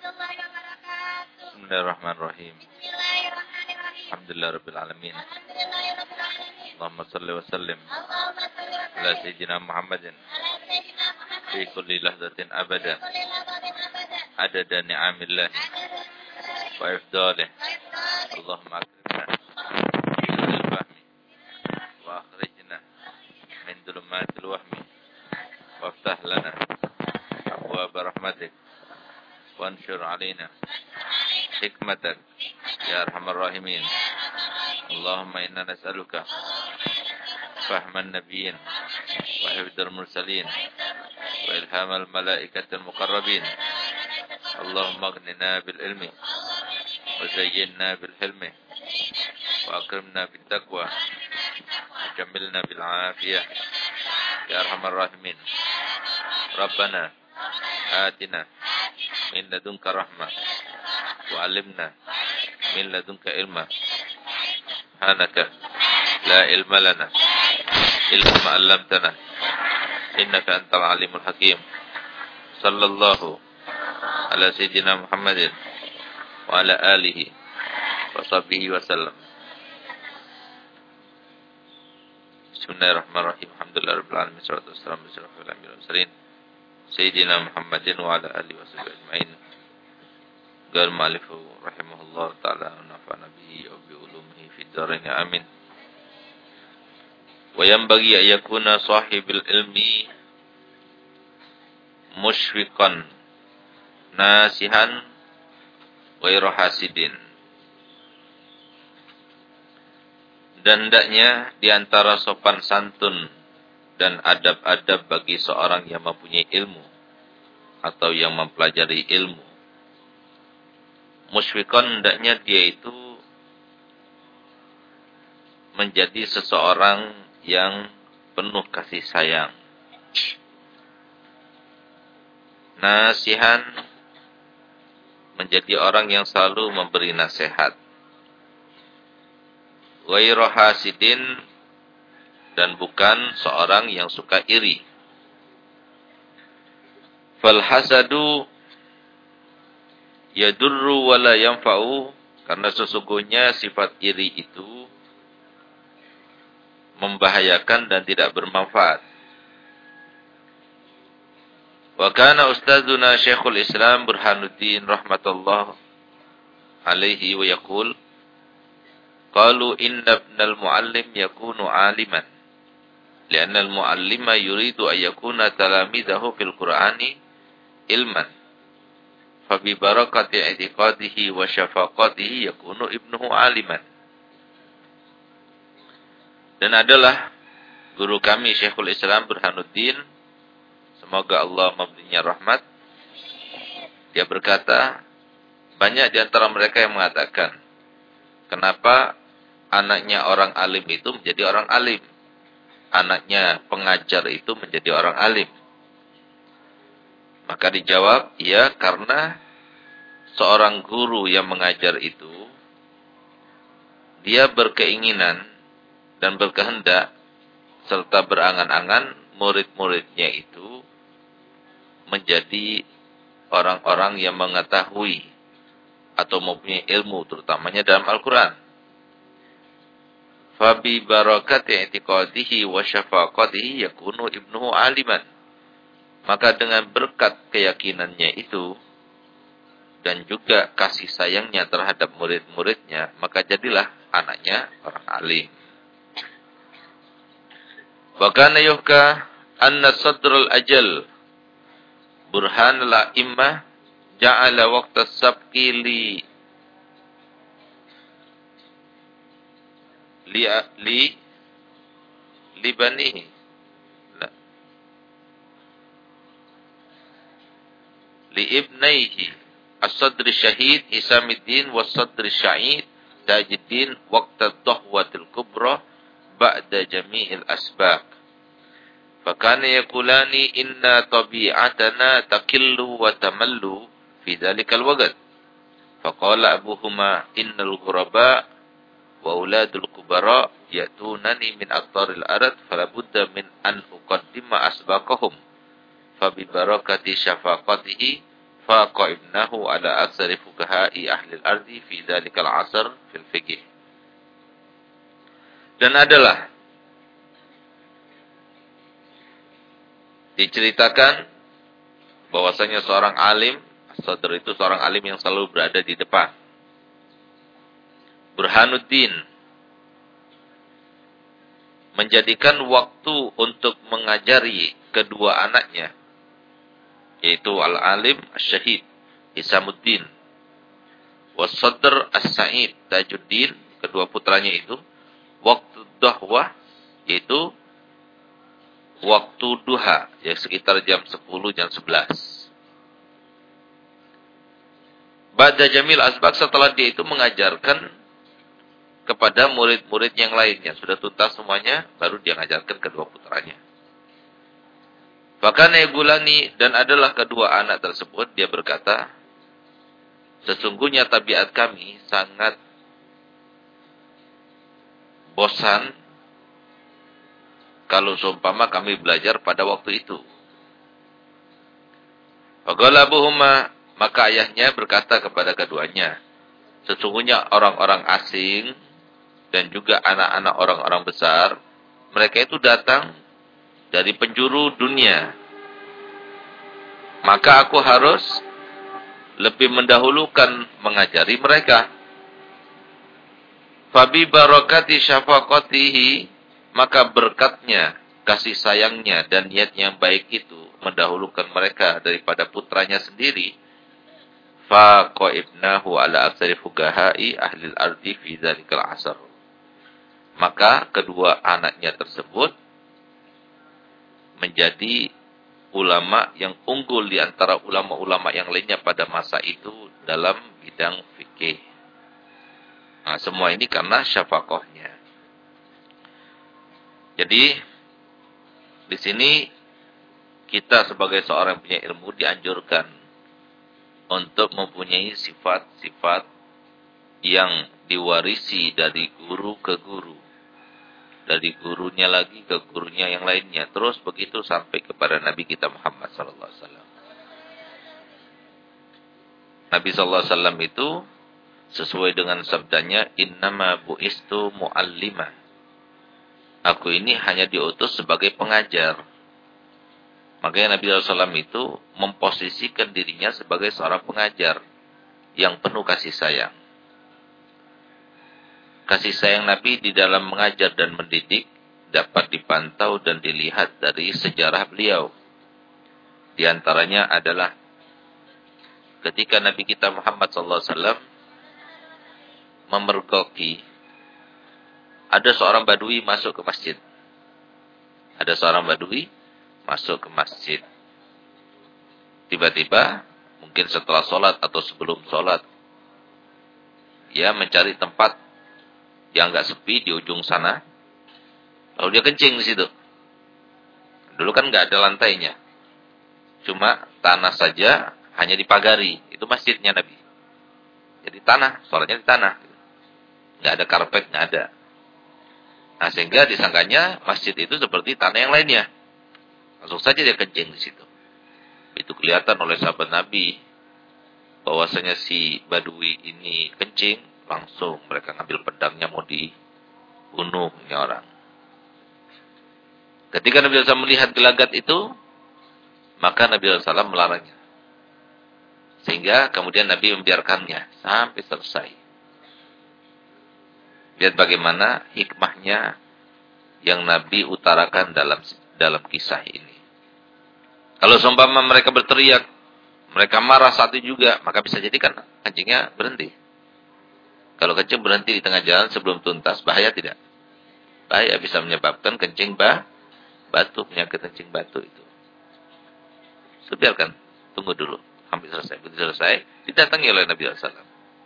warahmatullahi wabarakatuh. Bismillahirrahmanirrahim. Bismillahirrahmanirrahim. Alhamdulillahirabbil alamin. Alhamdulillahirabbil alamin. Allahumma shalli wa sallim Allahumma shalli wa ala sallim sayyidina Muhammadin ala sayyidina Muhammad fi kulli lahzatin abada fi kulli lahzatin abada adada ni'amillah adada wa ifdalih. wa ifdalih. Allahumma akrimna bil fahmi wa akhrijna min dhulumatil wahmi waftah lana abwaab rahmatik wanshur alaina hikmatak ya arhamar rahimin. Allahumma inna nas'aluka fahman nabiyyin wa hifdzal mursalin wa ilhamal malaikatil muqarrabin. Allahumma aghnina bil ilmi wa zayyinna bil hilmi wa akrimna bit taqwa wa jammilna bil afiyah ya arhamar rahimin. Rabbana atina min ladunka rahmah wa 'allimna min ladunka ilma. Subhanaka la ilma lana illa ma 'allamtana innaka antal alimul hakim. Sallallahu ala sayyidina Muhammadin wa ala alihi wa sahbihi wa sallam. Bismillahirrahmanirrahim. Alhamdulillahirabbil alamin. Wassalatu wassalamu ala asyrafil anbiya'i wal mursalin sayyidina Muhammadin wa ala alihi wa sahbihi ajmain. Qala ma'alifu rahimahullah ta'ala wa nafa'ana bihi wa bi ulumihi fid dharain amin. Wa yanbaghi an yakuna sahibul ilmi musyfiqan nasihan ghairu hasidin. Dan hendaknya di antara sopan santun dan adab-adab bagi seorang yang mempunyai ilmu atau yang mempelajari ilmu, musyfiqan hendaknya dia itu menjadi seseorang yang penuh kasih sayang. Nasihan menjadi orang yang selalu memberi nasihat. Ghairu hasidin dan bukan seorang yang suka iri. Fal hasadu yadurru wa la yanfa'u, karena sesungguhnya sifat iri itu membahayakan dan tidak bermanfaat. Wa kana ustadzuna Syekhul Islam Burhanuddin rahmatullah alaihi wa yaqul qalu inna ibnal muallim yakunu aliman li'anna al-muallima yuridu an yakuna talamidahu fil Qur'ani ilman fa bi barakati i'tiqadihi wa syafaqatihi yakunu ibnuhu aliman. Dan adalah guru kami Syekhul Islam Burhanuddin, semoga Allah memberinya rahmat, dia berkata, banyak di antara mereka yang mengatakan, kenapa anaknya orang alim itu menjadi orang alim, anaknya pengajar itu menjadi orang alim? Maka dijawab, ya karena seorang guru yang mengajar itu, dia berkeinginan dan berkehendak serta berangan-angan murid-muridnya itu menjadi orang-orang yang mengetahui atau mempunyai ilmu, terutamanya dalam Al-Quran. Fabi barakati i'tiqadihi wa syafaqatihi yakunu ibnuhu aliman. Maka dengan berkat keyakinannya itu dan juga kasih sayangnya terhadap murid-muridnya, maka jadilah anaknya orang alim. Wa kana yuhka anna sadrul ajal burhan la immah ja'ala waqta sabqi li banihi li ibnaihi as-sadr syahid Isamuddin was-sadr syahid Tajuddin waqta dhahwatil kubra ba'da jami'il asbaq. Fakana yakulani inna tabi'atana takillu wa tamallu fi dhalikal waqt. Faqala abuhuma innal ghuraba wa auladul kubara yatunani min aqtaril arad falabudda min an uqaddima asbaqahum. Fabi barakati syafaqatihi faqa ibnahu ala aktsari fuqaha'i ahli al-ardi fi dzalikal 'asr fil fiqh. Dan adalah diceritakan bahwasanya seorang alim, As-Sadr itu seorang alim yang selalu berada di depan. Burhanuddin menjadikan waktu untuk mengajari kedua anaknya, yaitu Al-Alim Asy-Syahid Isamuddin, Was-Sadr As-Sa'id Tajuddin, kedua putranya itu, waktu dahwah, yaitu waktu duha, ya sekitar jam 10, jam 11. Ba'da Jamil Asbaq, setelah dia itu mengajarkan kepada murid-murid yang lainnya. Sudah tuntas semuanya, baru dia mengajarkan kedua putranya. Bahkan Yagulani, dan adalah kedua anak tersebut, dia berkata, sesungguhnya tabiat kami sangat bosan kalau seumpama kami belajar pada waktu itu. Fagalabuhuma, maka ayahnya berkata kepada keduanya, sesungguhnya orang-orang asing dan juga anak-anak orang-orang besar, mereka itu datang dari penjuru dunia. Maka aku harus lebih mendahulukan mengajari mereka. Fabi barakati syafaqatihi, maka berkatnya, kasih sayangnya dan niat yang baik itu mendahulukan mereka daripada putranya sendiri. Faqa ibnahu ala aktsari fuqaha'i ahli al-ardi fi dzalikal 'asr. Maka kedua anaknya tersebut menjadi ulama yang unggul di antara ulama-ulama yang lainnya pada masa itu dalam bidang fikih. Nah, semua ini karena syafaqahnya. Jadi di sini kita sebagai seorang yang punya ilmu dianjurkan untuk mempunyai sifat-sifat yang diwarisi dari guru ke guru, dari gurunya lagi ke gurunya yang lainnya, terus begitu sampai kepada Nabi kita Muhammad sallallahu alaihi wasallam. Nabi sallallahu alaihi wasallam itu sesuai dengan sabdanya, innama bu'istu mu'allima. Aku ini hanya diutus sebagai pengajar. Makanya Nabi sallallahu alaihi wasallam itu memposisikan dirinya sebagai seorang pengajar yang penuh kasih sayang. Kasih sayang Nabi di dalam mengajar dan mendidik dapat dipantau dan dilihat dari sejarah beliau. Di antaranya adalah ketika Nabi kita Muhammad SAW memergoki, ada seorang badui masuk ke masjid. Ada seorang badui masuk ke masjid. Tiba-tiba, mungkin setelah sholat atau sebelum sholat, dia mencari tempat yang enggak sepi di ujung sana. Lalu dia kencing di situ. Dulu kan enggak ada lantainya. Cuma tanah saja, hanya dipagari. Itu masjidnya Nabi. Jadi tanah, sholatnya di tanah. Enggak ada karpet, enggak ada. Nah, sehingga disangkanya masjid itu seperti tanah yang lainnya. Langsung saja dia kencing di situ. Itu kelihatan oleh sahabat Nabi bahwasanya si badui ini kencing. Langsung mereka ngambil pedangnya mau dibunuh ini orang. Ketika Nabi SAW melihat gelagat itu, maka Nabi SAW melarangnya. Sehingga kemudian Nabi membiarkannya sampai selesai. Lihat bagaimana hikmahnya yang Nabi utarakan dalam kisah ini. Kalau seumpama mereka berteriak, mereka marah saat itu juga, maka bisa jadi kan kencingnya berhenti. Kalau kencing berhenti di tengah jalan sebelum tuntas, bahaya tidak? Bahaya, bisa menyebabkan kencing batu, penyakit kencing batu itu. Biarkan, tunggu dulu, hampir selesai. Begitu selesai, didatangi oleh Nabi SAW.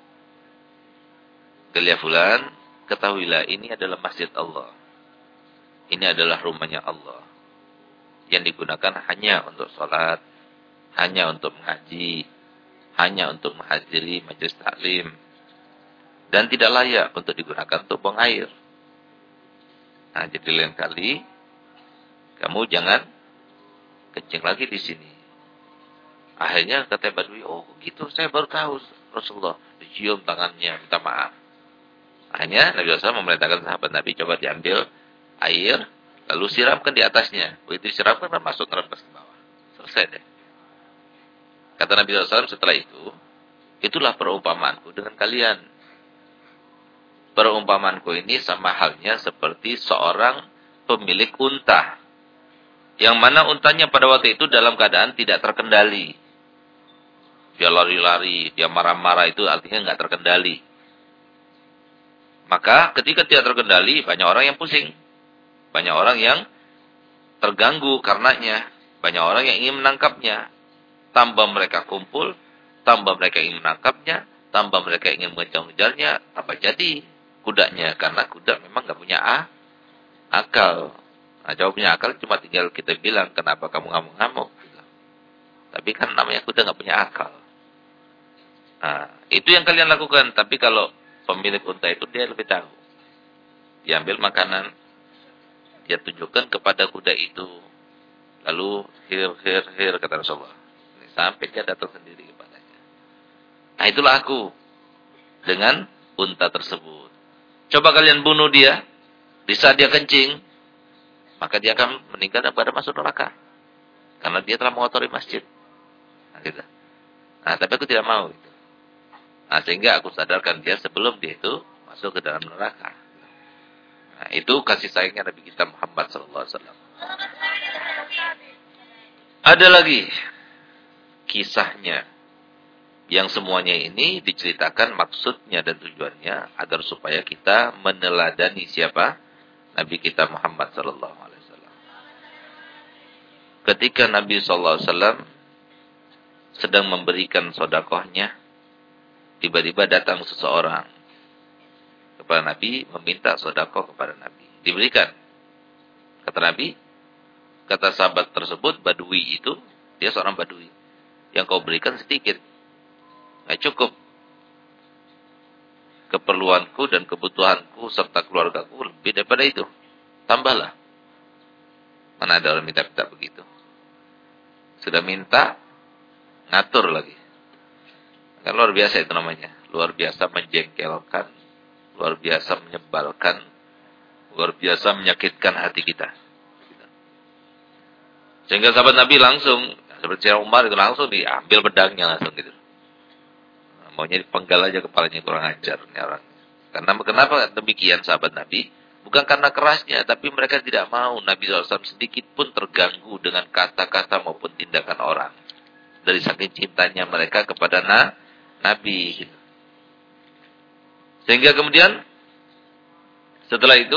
Gelia fulan, ketahuilah ini adalah masjid Allah. Ini adalah rumahnya Allah. Yang digunakan hanya untuk sholat, hanya untuk mengaji, hanya untuk menghadiri majelis taklim. Dan tidak layak untuk digunakan untuk buang air. Nah, jadi lain kali kamu jangan kencing lagi di sini. Akhirnya kata Badui, oh gitu, saya baru tahu Rasulullah. Dicium tangannya, minta maaf. Akhirnya Nabi SAW memerintahkan sahabat Nabi, coba diambil air, lalu siramkan di atasnya. Begitu disiramkan, masuk nerembes ke bawah. Selesai deh. Kata Nabi SAW setelah itu, itulah perumpamaanku dengan kalian. Perumpamaanku ini sama halnya seperti seorang pemilik unta. Yang mana untanya pada waktu itu dalam keadaan tidak terkendali. Dia lari-lari, dia marah-marah, itu artinya nggak terkendali. Maka ketika tidak terkendali, banyak orang yang pusing. Banyak orang yang terganggu karenanya. Banyak orang yang ingin menangkapnya. Tambah mereka kumpul, tambah mereka ingin menangkapnya, tambah mereka ingin mengejar-ngejarnya, apa jadi kudanya? Karena kuda memang nggak punya akal. Nah, coba punya akal cuma tinggal kita bilang, kenapa kamu ngamuk-ngamuk? Tapi kan namanya kuda nggak punya akal. Nah, itu yang kalian lakukan. Tapi kalau pemilik unta itu dia lebih tahu. Dia ambil makanan, dia tunjukkan kepada kuda itu. Lalu hir kata Rasulullah. Sampai dia datang sendiri kepadanya. Nah, itulah aku dengan unta tersebut. Coba kalian bunuh dia, di saat dia kencing, maka dia akan meninggal dan pada masuk neraka. Karena dia telah mengotori masjid. Nah, gitu. Nah, tapi aku tidak mau. Gitu. Nah, sehingga aku sadarkan dia sebelum dia itu masuk ke dalam neraka. Nah, itu kasih sayangnya Nabi kita Muhammad SAW. Ada lagi kisahnya. Yang semuanya ini diceritakan maksudnya dan tujuannya agar supaya kita meneladani siapa? Nabi kita Muhammad SAW. Ketika Nabi SAW sedang memberikan sedekahnya, tiba-tiba datang seseorang kepada Nabi meminta sedekah kepada Nabi. Diberikan. Kata Nabi, kata sahabat tersebut, Badui itu, dia seorang Badui. Yang kau berikan sedikit. Nggak cukup. Keperluanku dan kebutuhanku serta keluargaku lebih daripada itu. Tambahlah. Mana ada orang minta-minta begitu. Sudah minta, ngatur lagi. Kan luar biasa itu namanya. Luar biasa menjengkelkan. Luar biasa menyebalkan. Luar biasa menyakitkan hati kita. Sehingga sahabat Nabi langsung, seperti Umar itu langsung diambil pedangnya langsung gitu. Maunya dipenggal aja kepalanya, kurang ajar ini orang. Karena kenapa demikian sahabat Nabi? Bukan karena kerasnya, tapi mereka tidak mau Nabi SAW sedikit pun terganggu dengan kata-kata maupun tindakan orang. Dari saking cintanya mereka kepada Nabi. Gitu. Sehingga kemudian setelah itu,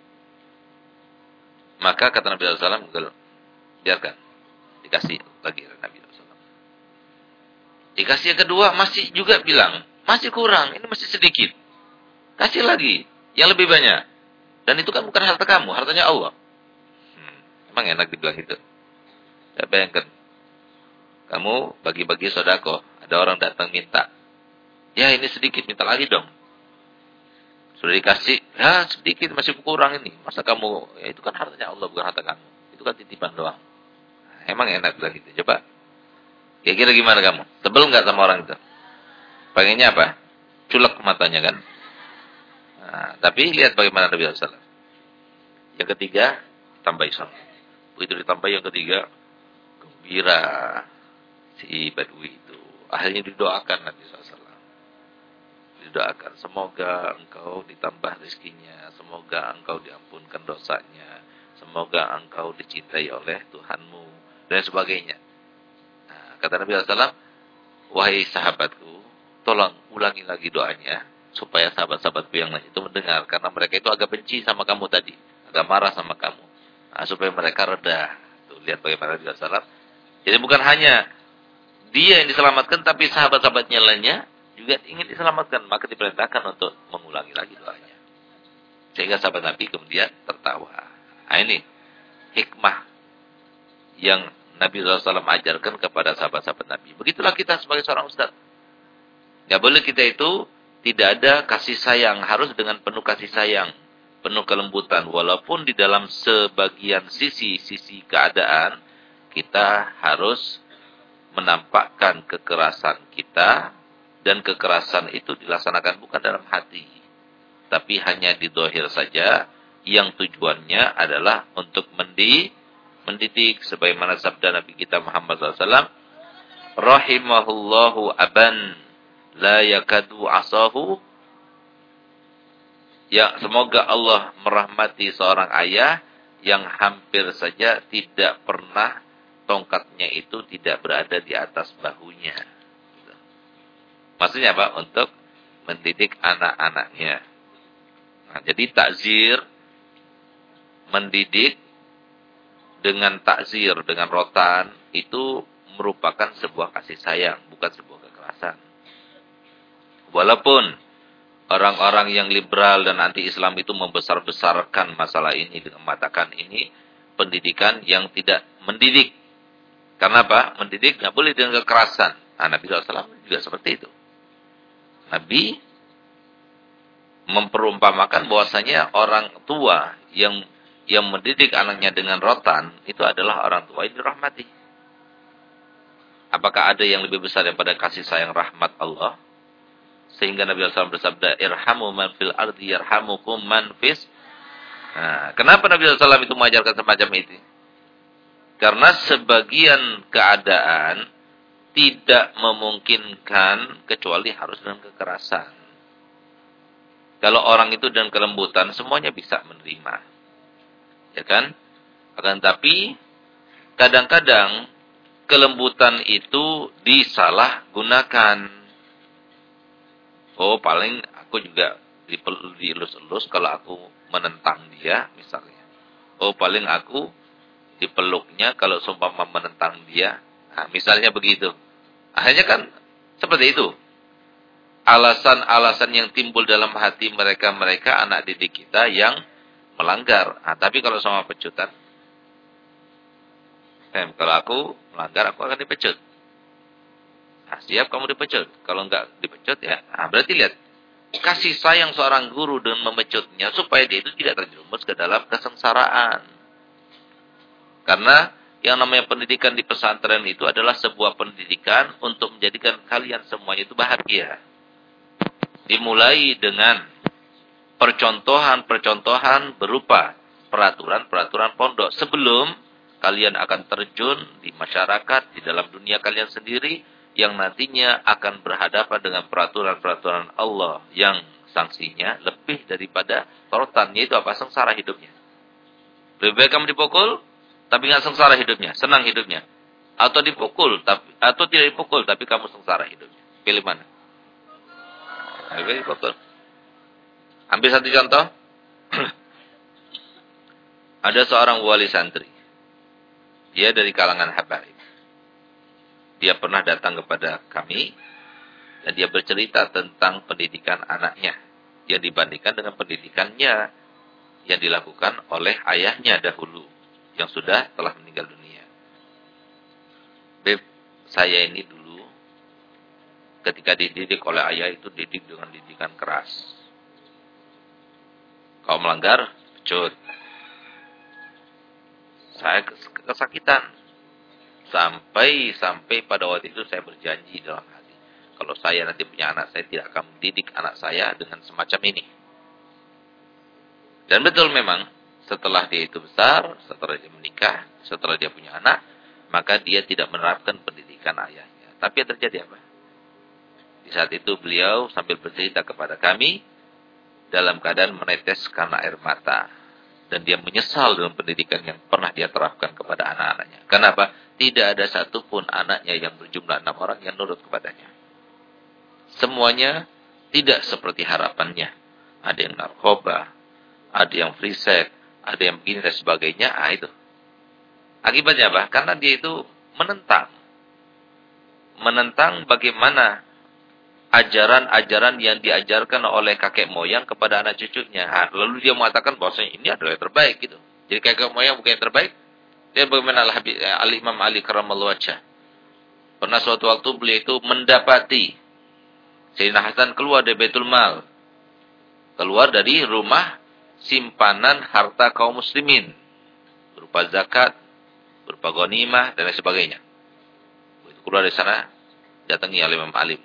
maka kata Nabi SAW, biarkan, dikasih lagi Nabi SAW. Dikasih yang kedua, masih juga bilang, masih kurang, ini masih sedikit. Kasih lagi, yang lebih banyak. Dan itu kan bukan harta kamu, hartanya Allah. Emang enak dibilang itu. Ya bayangkan, kamu bagi-bagi sedekah, ada orang datang minta. Ya ini sedikit, minta lagi dong. Sudah dikasih, ya sedikit, masih kurang ini. Masa kamu, ya itu kan hartanya Allah, bukan harta kamu. Itu kan titipan doang. Emang enak bilang gitu, coba. Kira-kira gimana kamu? Tebel nggak sama orang itu? Pengennya apa? Culek matanya kan? Nah, tapi lihat bagaimana Nabi SAW. Yang ketiga, tambah Islam. Begitu ditambah yang ketiga, gembira si Badui itu. Akhirnya didoakan Nabi SAW. Didoakan, semoga engkau ditambah rezekinya, semoga engkau diampunkan dosanya, semoga engkau dicintai oleh Tuhanmu, dan sebagainya. Kata Nabi SAW, wahai sahabatku, tolong ulangi lagi doanya, supaya sahabat-sahabatku yang lain itu mendengar. Karena mereka itu agak benci sama kamu tadi, agak marah sama kamu. Nah, supaya mereka reda. Tuh, lihat bagaimana Nabi SAW. Jadi bukan hanya dia yang diselamatkan, tapi sahabat-sahabatnya lainnya juga ingin diselamatkan. Maka diperintahkan untuk mengulangi lagi doanya. Sehingga sahabat Nabi kemudian tertawa. Nah ini hikmah yang Nabi SAW ajarkan kepada sahabat-sahabat Nabi. Begitulah kita sebagai seorang ustaz. Gak boleh kita itu tidak ada kasih sayang. Harus dengan penuh kasih sayang. Penuh kelembutan. Walaupun di dalam sebagian sisi keadaan, kita harus menampakkan kekerasan kita, dan kekerasan itu dilaksanakan bukan dalam hati, tapi hanya di dohir saja, yang tujuannya adalah untuk mendidik, sebagaimana sabda Nabi kita Muhammad SAW, rahimahullahu aban la yakadu asahu, ya, semoga Allah merahmati seorang ayah yang hampir saja tidak pernah tongkatnya itu tidak berada di atas bahunya. Maksudnya apa? Untuk mendidik anak-anaknya. Nah, jadi takzir, mendidik dengan takzir, dengan rotan, itu merupakan sebuah kasih sayang, bukan sebuah kekerasan. Walaupun orang-orang yang liberal dan anti-Islam itu membesar-besarkan masalah ini dengan mengatakan ini pendidikan yang tidak mendidik. Karena apa? Mendidik nggak boleh dengan kekerasan. Nah, Nabi SAW juga seperti itu. Nabi memperumpamakan bahwasanya orang tua yang mendidik anaknya dengan rotan itu adalah orang tua yang dirahmati. Apakah ada yang lebih besar daripada kasih sayang rahmat Allah? Sehingga Nabi SAW bersabda, irhamu man fil ardi yarhamukum man fis. Nah, kenapa Nabi SAW itu mengajarkan semacam itu? Karena sebagian keadaan tidak memungkinkan kecuali harus dengan kekerasan. Kalau orang itu dengan kelembutan, semuanya bisa menerima. Ya kan? Akan tapi, kadang-kadang kelembutan itu disalahgunakan. Oh, paling aku juga dielus-elus kalau aku menentang dia, misalnya. Oh, paling aku dipeluknya kalau seumpama menentang dia. Nah, misalnya begitu. Akhirnya kan seperti itu. Alasan-alasan yang timbul dalam hati mereka anak didik kita yang melanggar. Nah, tapi kalau sama pecutan, kalau aku melanggar, aku akan dipecut. Nah, siap kamu dipecut. Kalau enggak dipecut ya, nah, berarti lihat. Kasih sayang seorang guru dengan memecutnya supaya dia itu tidak terjerumus ke dalam kesengsaraan. Karena yang namanya pendidikan di pesantren itu adalah sebuah pendidikan untuk menjadikan kalian semuanya itu bahagia. Dimulai dengan percontohan-percontohan berupa peraturan-peraturan pondok. Sebelum kalian akan terjun di masyarakat, di dalam dunia kalian sendiri, yang nantinya akan berhadapan dengan peraturan-peraturan Allah yang sanksinya lebih daripada sorotan, yaitu apa? Sengsara hidupnya. Lebih baik kamu dipukul, tapi nggak sengsara hidupnya, senang hidupnya. Atau dipukul, atau tidak dipukul, tapi kamu sengsara hidupnya. Pilih mana? Lebih baik dipukul. Ambil satu contoh. Ada seorang wali santri. Dia dari kalangan habaib. Dia pernah datang kepada kami dan dia bercerita tentang pendidikan anaknya yang dibandingkan dengan pendidikannya yang dilakukan oleh ayahnya dahulu yang sudah telah meninggal dunia. Beb, saya ini dulu ketika dididik oleh ayah itu didik dengan didikan keras. Kalau melanggar, pecut. Saya kesakitan. Sampai pada waktu itu saya berjanji dalam hati. Kalau saya nanti punya anak, saya tidak akan mendidik anak saya dengan semacam ini. Dan betul memang, setelah dia itu besar, setelah dia menikah, setelah dia punya anak, maka dia tidak menerapkan pendidikan ayahnya. Tapi yang terjadi apa? Di saat itu beliau sambil bercerita kepada kami, dalam keadaan meneteskan air mata. Dan dia menyesal dengan pendidikan yang pernah dia terapkan kepada anak-anaknya. Kenapa? Tidak ada satupun anaknya yang berjumlah 6 orang yang nurut kepadanya. Semuanya tidak seperti harapannya. Ada yang narkoba, ada yang free sex, ada yang begini dan sebagainya. Itu. Akibatnya apa? Karena dia itu menentang. Menentang bagaimana ajaran-ajaran yang diajarkan oleh kakek moyang kepada anak cucunya. Lalu dia mengatakan bahwasanya ini adalah yang terbaik gitu. Jadi kakek moyang bukan yang terbaik. Dia bagaimana Al-Imam Ali Karamallahu wajhah. Pernah suatu waktu beliau itu mendapati Sayyidina Hasan keluar dari Baitul Mal. Keluar dari rumah simpanan harta kaum muslimin. Berupa zakat, berupa ghanimah dan lain sebagainya. keluar dari sana, datangi Imam Alim.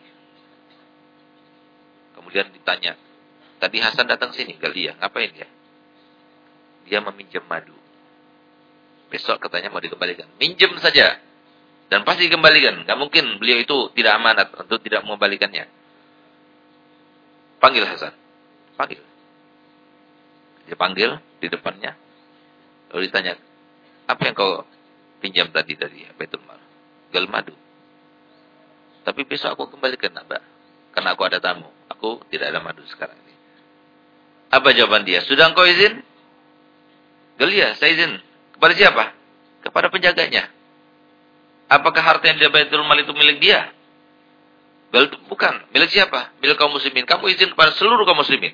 Kemudian ditanya, tadi Hasan datang sini, enggak dia, ngapain dia? Dia meminjam madu. Besok katanya mau dikembalikan. Minjem saja. Dan pasti dikembalikan. Enggak mungkin beliau itu tidak amanat untuk tidak mengembalikannya. Panggil Hasan. Panggil. Dia panggil di depannya. Lalu ditanya, apa yang kau pinjam tadi dari Baitul Mal? Gal madu. Tapi besok aku kembalikan, Mbak. Karena aku ada tamu. Aku tidak ada madu sekarang ini. Apa jawaban dia? Sudah engkau izin? Gal ya, saya izin. Kepada siapa? Kepada penjaganya. Apakah harta yang di Baitul Mal itu milik dia? Gal, bukan. Milik siapa? Milik kaum muslimin. Kamu izin kepada seluruh kaum muslimin.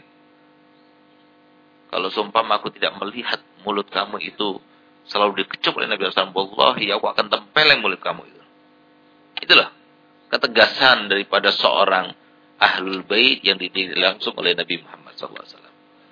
Kalau seumpama aku tidak melihat mulut kamu itu selalu dikecup oleh Nabi SAW, wallahi aku akan tempeleng mulut kamu itu. Itulah ketegasan daripada seorang ahlul bait yang dididik langsung oleh Nabi Muhammad SAW.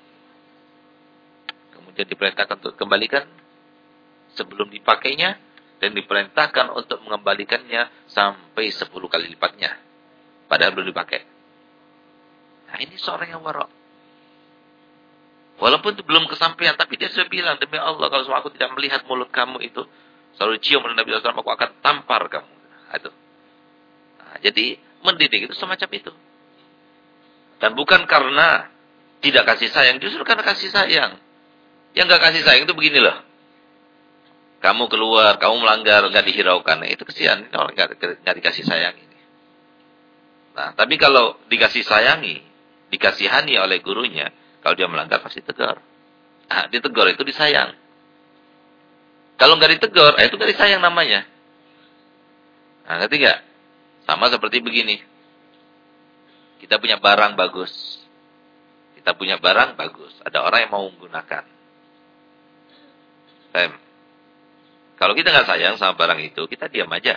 Kemudian diperintahkan untuk kembalikan sebelum dipakainya, dan diperintahkan untuk mengembalikannya sampai 10 kali lipatnya. Padahal belum dipakai. Nah, ini seorang yang wara'. Walaupun itu belum kesampaian, tapi dia sudah bilang, demi Allah, kalau aku tidak melihat mulut kamu itu selalu cium oleh Nabi SAW, aku akan tampar kamu. Nah, itu. Nah, jadi mendidik itu semacam itu. Dan bukan karena tidak kasih sayang, justru karena kasih sayang. Yang gak kasih sayang itu begini loh. Kamu keluar, kamu melanggar, gak dihiraukan. Nah, itu kesian, ini orang gak dikasih sayang ini. Nah, tapi kalau dikasih sayangi, dikasihani oleh gurunya, kalau dia melanggar pasti tegur. Nah, ditegur itu disayang. Kalau nggak ditegur, itu nggak disayang namanya. Nah, ngerti nggak? Sama seperti begini. Kita punya barang bagus. Kita punya barang bagus. Ada orang yang mau menggunakan. Kalau kita nggak sayang sama barang itu, kita diam aja.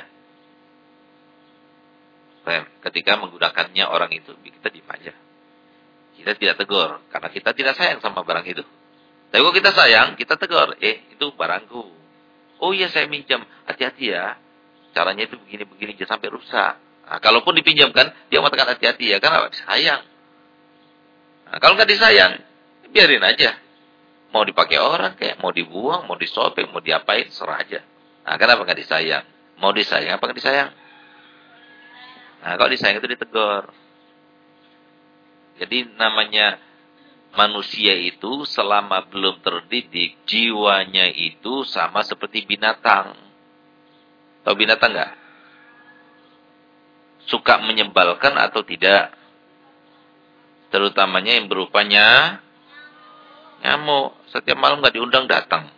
Ketika menggunakannya orang itu, kita diam aja. Kita tidak tegur, karena kita tidak sayang sama barang itu. Tapi kalau kita sayang, kita tegur. Itu barangku. Oh iya, saya minjam. Hati-hati ya. Caranya itu begini-begini, jangan sampai rusak. Nah, kalaupun dipinjamkan, dia mengatakan hati-hati ya. Karena sayang. Nah, kalau nggak disayang, biarin aja. Mau dipakai orang kayak, mau dibuang, mau disobek, mau diapain, serah aja. Nah, kenapa nggak disayang? Mau disayang apa nggak disayang? Nah, kalau disayang itu ditegur. Jadi namanya manusia itu selama belum terdidik, jiwanya itu sama seperti binatang. Tahu binatang nggak? Suka menyebalkan atau tidak? Terutamanya yang berupanya nyamuk. Setiap malam nggak diundang datang.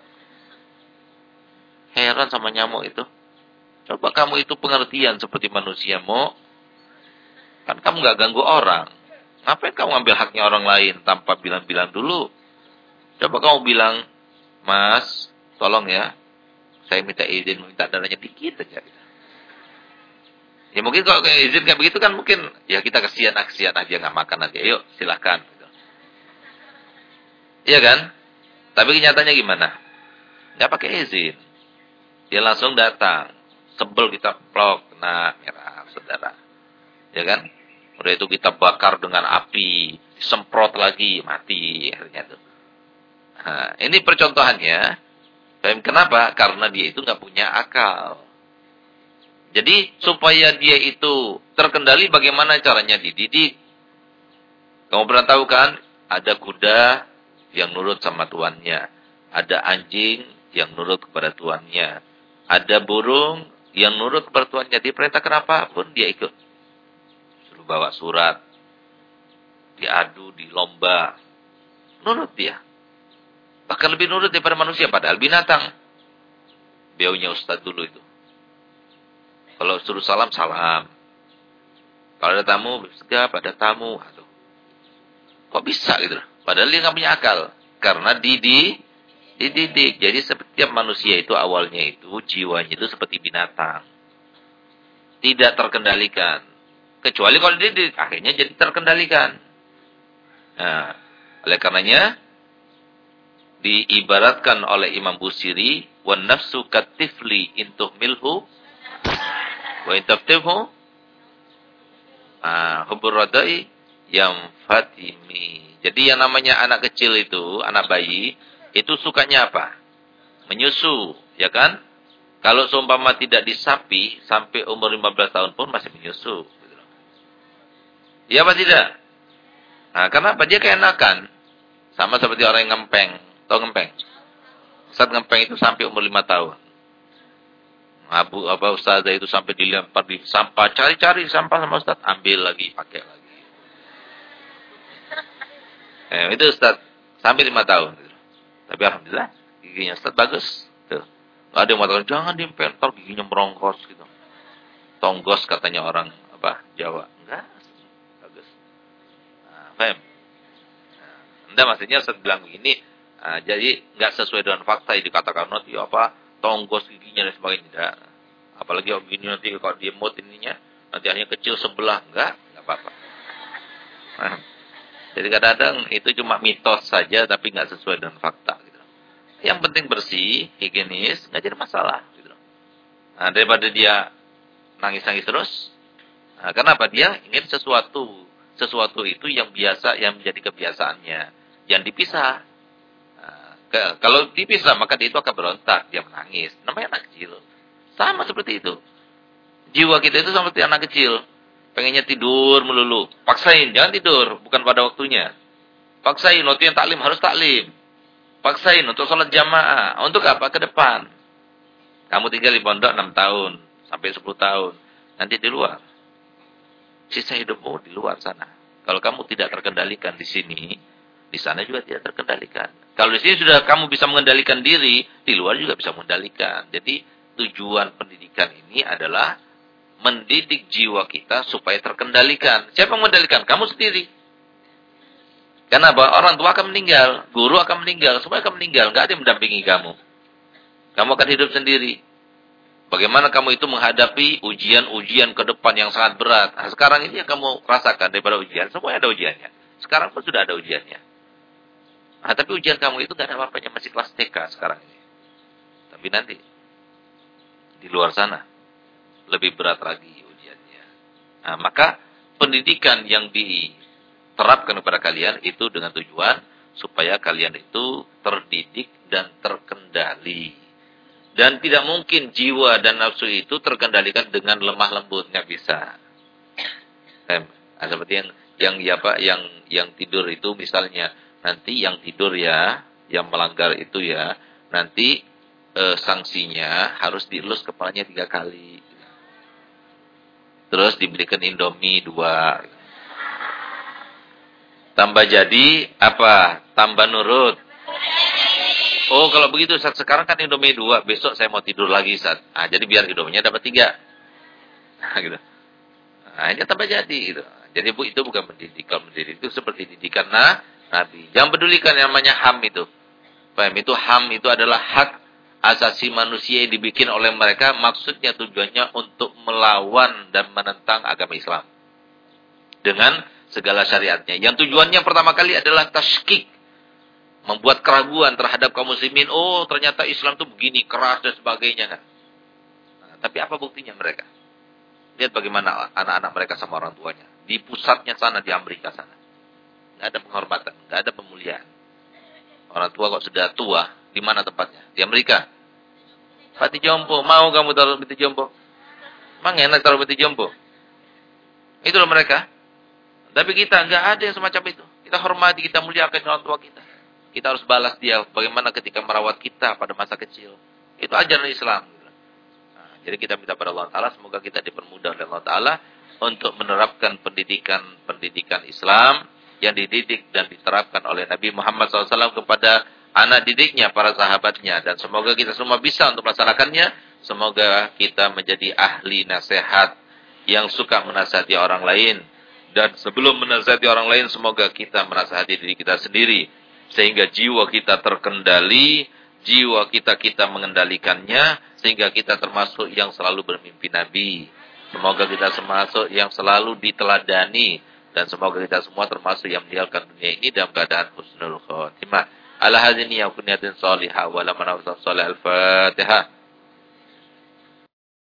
Heran sama nyamuk itu. Coba kamu itu pengertian seperti manusia, Mo. Kan kamu nggak ganggu orang. Ngapain kamu ambil haknya orang lain tanpa bilang-bilang dulu? Coba kamu bilang, Mas, tolong ya, saya minta izin, minta dananya dikit aja. Ya mungkin kalau izin kayak begitu kan mungkin, ya kita kesian aja nggak makan aja. Yuk, silahkan. Iya kan? Tapi kenyataannya gimana? Nggak pakai izin. Dia langsung datang. Sebel kita plok, kena merah, saudara. Ya kan? Udah itu kita bakar dengan api, disemprot lagi, mati akhirnya tuh. Nah, ini percontohannya. Kenapa? Karena dia itu nggak punya akal. Jadi supaya dia itu terkendali, bagaimana caranya dididik? Kamu pernah tahu kan? Ada kuda yang nurut sama tuannya, ada anjing yang nurut kepada tuannya, ada burung yang nurut kepada tuannya. Diperintahkan apapun dia ikut. Bawa surat, diadu, di lomba, nurut dia. Bahkan lebih nurut daripada manusia, padahal binatang. Beliaunya Ustadz dulu itu. Kalau suruh salam, salam. Kalau ada tamu, segap, ada tamu. Aduh. Kok bisa gitu? Padahal dia nggak punya akal. Karena dididik. Jadi setiap manusia itu awalnya itu, jiwanya itu seperti binatang. Tidak terkendalikan. Kecuali kalau dididik, akhirnya jadi terkendalikan. Nah, oleh karenanya, diibaratkan oleh Imam Busiri, wan nafsu katifli intuh milhu. Wa in tabtimhu hubbur radai yang fatimi. Jadi yang namanya anak kecil itu, anak bayi, itu sukanya apa? Menyusu, ya kan? Kalau seumpama tidak disapi, sampai umur 15 tahun pun masih menyusu. Iya apa tidak? Nah, karena apa? Dia keenakan. Sama seperti orang yang ngempeng. Tahu ngempeng? Saat ngempeng itu sampai umur 5 tahun. Ustazah itu sampai dilempar di sampah. Cari-cari sampah sama Ustaz. Ambil lagi, pakai lagi. Itu Ustaz. Sampai 5 tahun. Tapi alhamdulillah, giginya Ustaz bagus. Tuh. Nggak ada yang mengatakan, jangan dipental, giginya merongkos gitu. Tonggos katanya orang Jawa. Enggak. Bagus. Paham? Enggak, maksudnya Ustaz bilang begini. Jadi nggak sesuai dengan fakta yang dikatakan nanti tonggos giginya dan sebagainya. Tidak. Apalagi gini nanti kalau dia mut ininya, nanti hanya kecil sebelah. Enggak apa-apa. Jadi kadang-kadang itu cuma mitos saja, tapi nggak sesuai dengan fakta. Gitu. Yang penting bersih, higienis, nggak jadi masalah. Gitu. Nah, daripada dia nangis-nangis terus. Nah, kenapa? Dia ingin sesuatu itu yang biasa, yang menjadi kebiasaannya. Yang dipisah. Kalau dipisah, maka dia itu akan berontak. Dia menangis. Namanya anak kecil. Sama seperti itu. Jiwa kita itu seperti anak kecil. Pengennya tidur melulu. Paksain. Jangan tidur. Bukan pada waktunya. Paksain. Waktu yang taklim harus taklim. Paksain untuk sholat jamaah. Untuk apa? Ke depan. Kamu tinggal di pondok 6 tahun. Sampai 10 tahun. Nanti di luar. Sisa hidupmu di luar sana. Kalau kamu tidak terkendalikan di sini, di sana juga tidak terkendalikan. Kalau di sini sudah kamu bisa mengendalikan diri, di luar juga bisa mengendalikan. Jadi tujuan pendidikan ini adalah mendidik jiwa kita supaya terkendalikan. Siapa yang mengendalikan? Kamu sendiri. Kenapa? Orang tua akan meninggal, guru akan meninggal, semua akan meninggal. Nggak ada yang mendampingi kamu. Kamu akan hidup sendiri. Bagaimana kamu itu menghadapi ujian-ujian ke depan yang sangat berat. Nah, sekarang ini yang kamu rasakan daripada ujian, semua ada ujiannya. Sekarang pun sudah ada ujiannya. Nah, tapi ujian kamu itu gak ada apa-apanya, masih kelas TK sekarang ini. Tapi nanti, di luar sana, lebih berat lagi ujiannya. Nah, maka pendidikan yang diterapkan kepada kalian itu dengan tujuan supaya kalian itu terdidik dan terkendali. Dan tidak mungkin jiwa dan nafsu itu terkendalikan dengan lemah lembut, nggak bisa. Seperti yang tidur itu misalnya. Nanti yang tidur yang melanggar itu nanti sanksinya harus dielus kepalanya 3 kali. Terus diberikan Indomie 2. Tambah jadi apa? Tambah nurut. Oh, kalau begitu saat sekarang kan Indomie 2, besok saya mau tidur lagi saat. Nah, jadi biar Indominya dapat 3. Nah, gitu. Nah, ini tambah jadi gitu. Jadi itu bukan mendidik. Kalau mendidik itu seperti didikan Nabi. Jangan pedulikan yang namanya HAM itu. Paham? Itu HAM itu adalah hak asasi manusia yang dibikin oleh mereka. Maksudnya tujuannya untuk melawan dan menentang agama Islam. Dengan segala syariatnya. Yang tujuannya pertama kali adalah tashkik. Membuat keraguan terhadap kaum muslimin. Oh, ternyata Islam itu begini, keras dan sebagainya. Nah, tapi apa buktinya mereka? Lihat bagaimana anak-anak mereka sama orang tuanya. Di pusatnya sana, di Amerika sana. Nggak ada penghormatan, nggak ada pemuliaan. Orang tua kok sudah tua, di mana tempatnya? Di Amerika. Pati jompo, mau kamu taruh peti jompo? Emang enak taruh peti jompo? Itu loh mereka. Tapi kita nggak ada yang semacam itu. Kita hormati, kita muliakan orang tua kita. Kita harus balas dia bagaimana ketika merawat kita pada masa kecil. Itu ajaran Islam. Nah, jadi kita minta pada Allah Ta'ala, semoga kita dipermudah oleh Allah Ta'ala untuk menerapkan pendidikan Islam yang dididik dan diterapkan oleh Nabi Muhammad SAW kepada anak didiknya, para sahabatnya. Dan semoga kita semua bisa untuk melaksanakannya. Semoga kita menjadi ahli nasihat yang suka menasihati orang lain. Dan sebelum menasihati orang lain, semoga kita menasihati diri kita sendiri. Sehingga jiwa kita terkendali, jiwa kita mengendalikannya, sehingga kita termasuk yang selalu bermimpi Nabi. Semoga kita termasuk yang selalu diteladani. Dan semoga kita semua termasuk yang meninggalkan dunia ini dalam keadaan husnul khotimah. Ala hadini ya kunyatin salihah wa la manawsam salih al-fatihah.